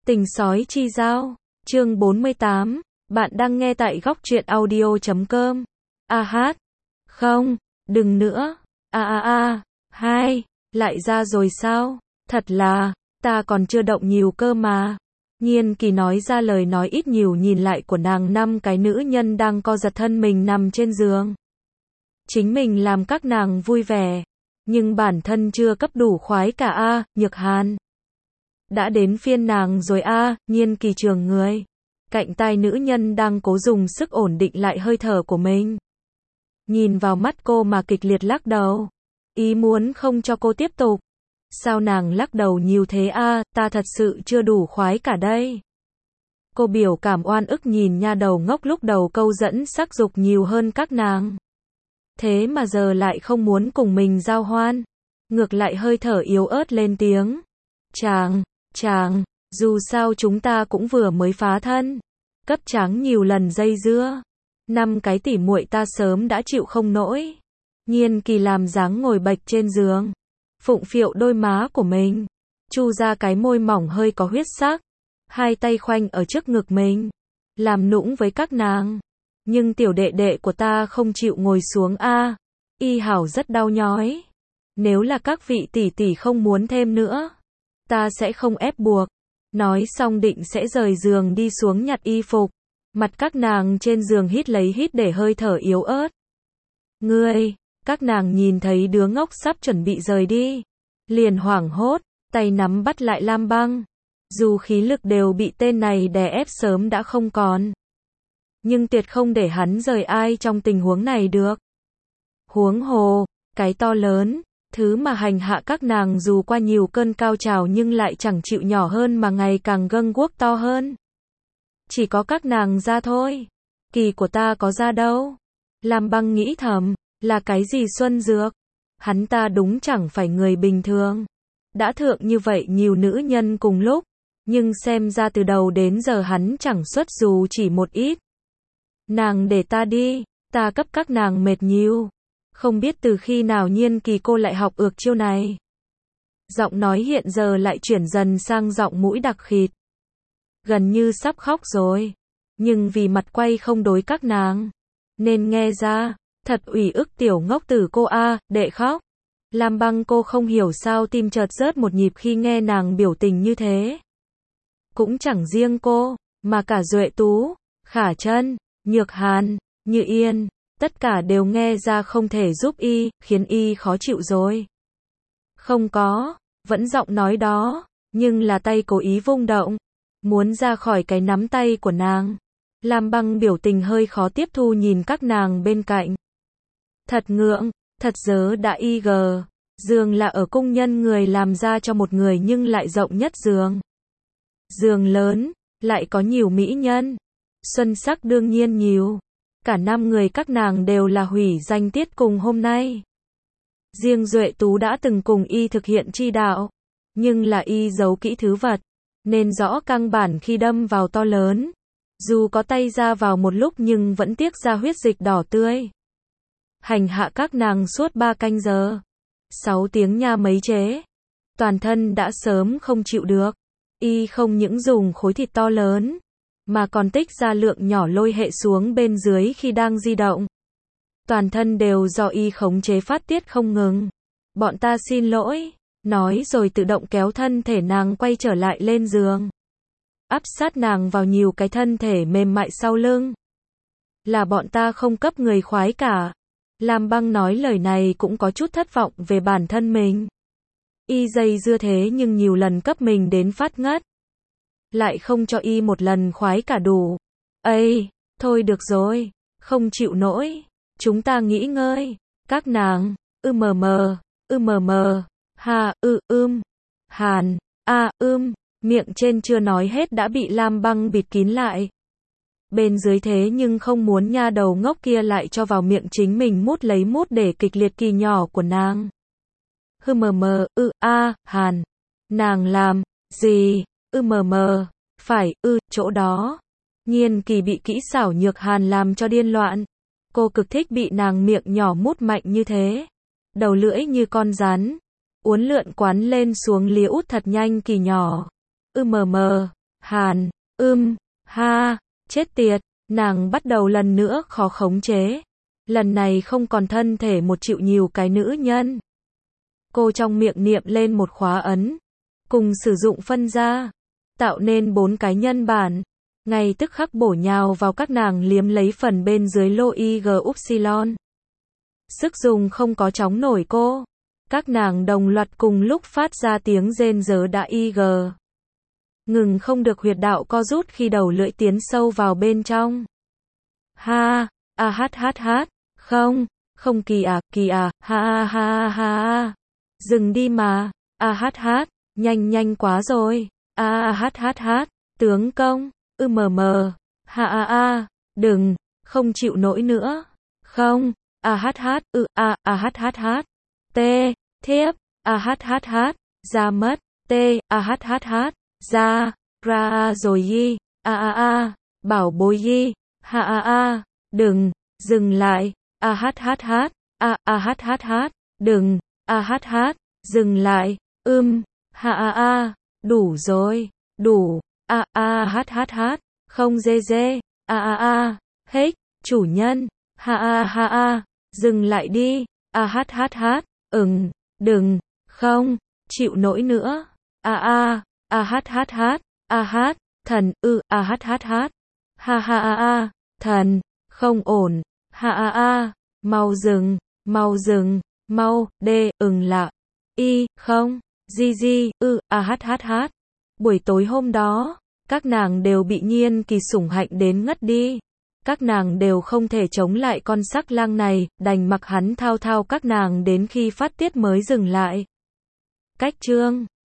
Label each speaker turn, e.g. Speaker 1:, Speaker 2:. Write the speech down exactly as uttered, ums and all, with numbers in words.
Speaker 1: Tình sói chi giao, chương bốn mươi tám, bạn đang nghe tại góc truyện audio chấm com. A hát, không, đừng nữa, a a a, hai, lại ra rồi sao, thật là, ta còn chưa động nhiều cơ mà. Nhiên Kỳ nói ra lời nói ít nhiều nhìn lại của nàng năm cái nữ nhân đang co giật thân mình nằm trên giường. Chính mình làm các nàng vui vẻ, nhưng bản thân chưa cấp đủ khoái cả a, Nhược Hàn. Đã đến phiên nàng rồi a, Nhiên Kỳ trường người. Cạnh tai nữ nhân đang cố dùng sức ổn định lại hơi thở của mình. Nhìn vào mắt cô mà kịch liệt lắc đầu. Ý muốn không cho cô tiếp tục. Sao nàng lắc đầu nhiều thế a, ta thật sự chưa đủ khoái cả đây. Cô biểu cảm oan ức nhìn nha đầu ngốc lúc đầu câu dẫn sắc dục nhiều hơn các nàng. Thế mà giờ lại không muốn cùng mình giao hoan. Ngược lại hơi thở yếu ớt lên tiếng. Chàng, chàng, dù sao chúng ta cũng vừa mới phá thân. Cấp tráng nhiều lần dây dưa. Năm cái tỉ muội ta sớm đã chịu không nổi. Nhiên Kỳ làm dáng ngồi bệch trên giường. Phụng phịu đôi má của mình. Chu ra cái môi mỏng hơi có huyết sắc. Hai tay khoanh ở trước ngực mình. Làm nũng với các nàng. Nhưng tiểu đệ đệ của ta không chịu ngồi xuống a. Y hảo rất đau nhói. Nếu là các vị tỷ tỷ không muốn thêm nữa, ta sẽ không ép buộc. Nói xong định sẽ rời giường đi xuống nhặt y phục. Mặt các nàng trên giường hít lấy hít để hơi thở yếu ớt. Ngươi, các nàng nhìn thấy đứa ngốc sắp chuẩn bị rời đi. Liền hoảng hốt, tay nắm bắt lại Lam Băng. Dù khí lực đều bị tên này đè ép sớm đã không còn. Nhưng tuyệt không để hắn rời ai trong tình huống này được. Huống hồ, cái to lớn, thứ mà hành hạ các nàng dù qua nhiều cơn cao trào nhưng lại chẳng chịu nhỏ hơn mà ngày càng gâng guốc to hơn. Chỉ có các nàng ra thôi. Kỳ của ta có ra đâu. Lam Băng nghĩ thầm, là cái gì xuân dược. Hắn ta đúng chẳng phải người bình thường. Đã thượng như vậy nhiều nữ nhân cùng lúc. Nhưng xem ra từ đầu đến giờ hắn chẳng xuất dù chỉ một ít. Nàng để ta đi, ta cấp các nàng mệt nhiều. Không biết từ khi nào Nhiên Kỳ cô lại học ược chiêu này. Giọng nói hiện giờ lại chuyển dần sang giọng mũi đặc khịt. Gần như sắp khóc rồi. Nhưng vì mặt quay không đối các nàng. Nên nghe ra, thật ủy ức tiểu ngốc tử cô a, đệ khóc. Lam Băng cô không hiểu sao tim chợt rớt một nhịp khi nghe nàng biểu tình như thế. Cũng chẳng riêng cô, mà cả Duệ Tú, Khả Chân, Nhược Hàn, Như Yên, tất cả đều nghe ra không thể giúp y, khiến y khó chịu rồi. Không có, vẫn giọng nói đó, nhưng là tay cố ý vung động, muốn ra khỏi cái nắm tay của nàng. Lam Băng biểu tình hơi khó tiếp thu nhìn các nàng bên cạnh. Thật ngượng, thật dớ đã y gờ, giường là ở cung nhân người làm ra cho một người nhưng lại rộng nhất giường. Giường lớn, lại có nhiều mỹ nhân. Xuân sắc đương nhiên nhiều. Cả năm người các nàng đều là hủy danh tiết cùng hôm nay. Riêng Duệ Tú đã từng cùng y thực hiện chi đạo. Nhưng là y giấu kỹ thứ vật. Nên rõ căng bản khi đâm vào to lớn. Dù có tay ra vào một lúc nhưng vẫn tiếc ra huyết dịch đỏ tươi. Hành hạ các nàng suốt ba canh giờ. Sáu tiếng nha mấy chế. Toàn thân đã sớm không chịu được. Y không những dùng khối thịt to lớn, mà còn tích ra lượng nhỏ lôi hệ xuống bên dưới khi đang di động. Toàn thân đều do y khống chế phát tiết không ngừng. Bọn ta xin lỗi, nói rồi tự động kéo thân thể nàng quay trở lại lên giường. Áp sát nàng vào nhiều cái thân thể mềm mại sau lưng. Là bọn ta không cấp người khoái cả. Lam Băng nói lời này cũng có chút thất vọng về bản thân mình. Y dây dưa thế nhưng nhiều lần cấp mình đến phát ngất. Lại không cho y một lần khoái cả đủ. Ây, thôi được rồi, không chịu nổi. Chúng ta nghỉ ngơi. Các nàng, ư mờ mờ, ư mờ mờ, ha, ư ưm, hàn, a ưm, miệng trên chưa nói hết đã bị Lam Băng bịt kín lại. Bên dưới thế nhưng không muốn nha đầu ngốc kia lại cho vào miệng chính mình mút lấy mút để kịch liệt kỳ nhỏ của nàng. Hư mờ mờ, ư, a, hàn. Nàng làm, gì, ư mờ mờ, phải, ư, chỗ đó. Nhiên Kỳ bị kỹ xảo Nhược Hàn làm cho điên loạn. Cô cực thích bị nàng miệng nhỏ mút mạnh như thế. Đầu lưỡi như con rắn. Uốn lượn quán lên xuống liễu thật nhanh kỳ nhỏ. Ư mờ mờ, Hàn, ưm, ha, chết tiệt, nàng bắt đầu lần nữa khó khống chế. Lần này không còn thân thể một chịu nhiều cái nữ nhân. Cô trong miệng niệm lên một khóa ấn, cùng sử dụng phân ra, tạo nên bốn cái nhân bản, ngay tức khắc bổ nhào vào các nàng liếm lấy phần bên dưới lô y g upsilon. Sức dùng không có chống nổi cô. Các nàng đồng loạt cùng lúc phát ra tiếng rên rớ đã y g. Ngừng không được huyệt đạo co rút khi đầu lưỡi tiến sâu vào bên trong. Ha, a hát hát hát, không, không kỳ à, kỳ à, ha ha ha ha. Dừng đi mà, a hát hát, nhanh nhanh quá rồi, a hát hát hát, tướng công, ư mờ mờ, ha a a, đừng, không chịu nổi nữa, không, a hát hát, ư a a hát hát hát, t, thiếp, a hát hát hát, ra mất, t, a hát hát hát, ra, ra rồi yi, a a a, bảo bối yi, ha a a, đừng, dừng lại, a hát hát hát, a a hát hát hát, đừng, a hát hát, dừng lại, ưm, ha a a, đủ rồi, đủ, a a hát hát hát, không dê dê, a a a, hết, chủ nhân, ha a ha a, dừng lại đi, a hát hát hát, ừng, đừng, không, chịu nổi nữa, a a, a hát hát hát, a hát, thần, ư, a hát hát hát, ha ha a a, thần, không ổn, ha a a, mau dừng, mau dừng, mau, đê, ừng lạ, y, không, di di, ư, a hát hát hát. Buổi tối hôm đó, các nàng đều bị Nhiên Kỳ sủng hạnh đến ngất đi. Các nàng đều không thể chống lại con sắc lang này, đành mặc hắn thao thao các nàng đến khi phát tiết mới dừng lại. Cách chương